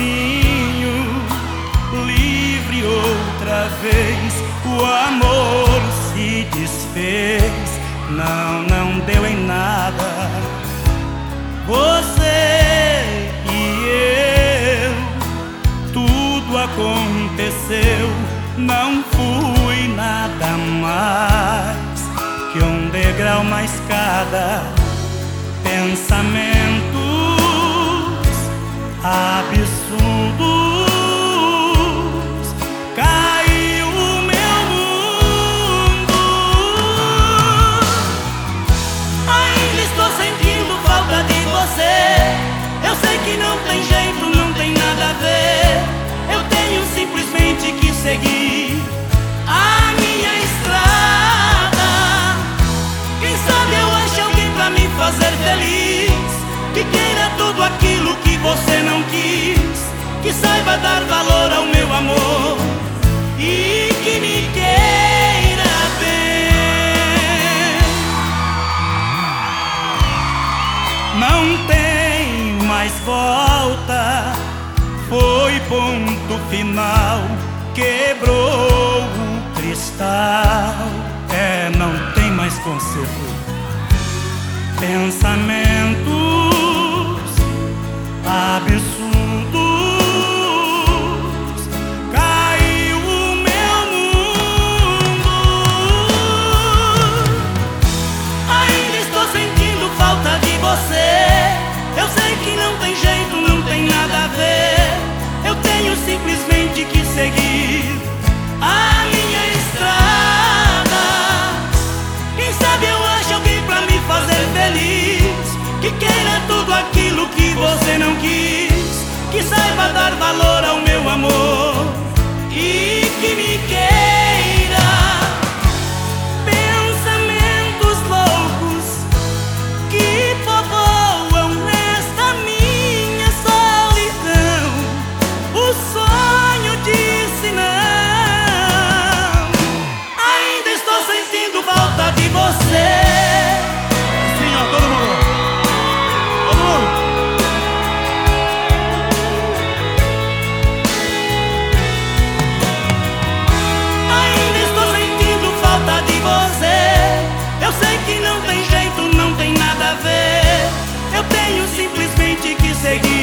sozinho, livre outra vez. O amor se desfez, não deu em nada. Você e eu, tudo aconteceu. Não fui nada mais que um degrau na escada. Pensamentos absurdos, caiu o meu mundo. Ainda estou sentindo falta de você. Eu sei que não tem jeito, não tem nada a ver. Eu tenho simplesmente que seguir a minha estrada. Quem sabe eu acho alguém pra me fazer feliz, que queira tudo aquilo que você não quis, que saiba dar valor ao meu amor e que me queira bem. Não tem mais volta, foi ponto final, quebrou o cristal. Não tem mais conserto. Pensamentos absurdos, caiu o meu mundo. Ainda estou sentindo falta de você. Eu sei que não tem jeito, não tem nada a ver. Eu tenho simplesmente que seguir a minha estrada. Quem sabe eu acho alguém pra me fazer feliz, que queira tudo aquilo que você não quis, que saiba dar valor ao meu amor e que me queira. Pensamentos loucos que povoam nesta minha solidão. O sonho disse não. Ainda estou sentindo falta de você. Sim, ó, todo mundo. Ainda estou sentindo falta de você. Eu sei que não tem jeito, não tem nada a ver. Eu tenho simplesmente que seguir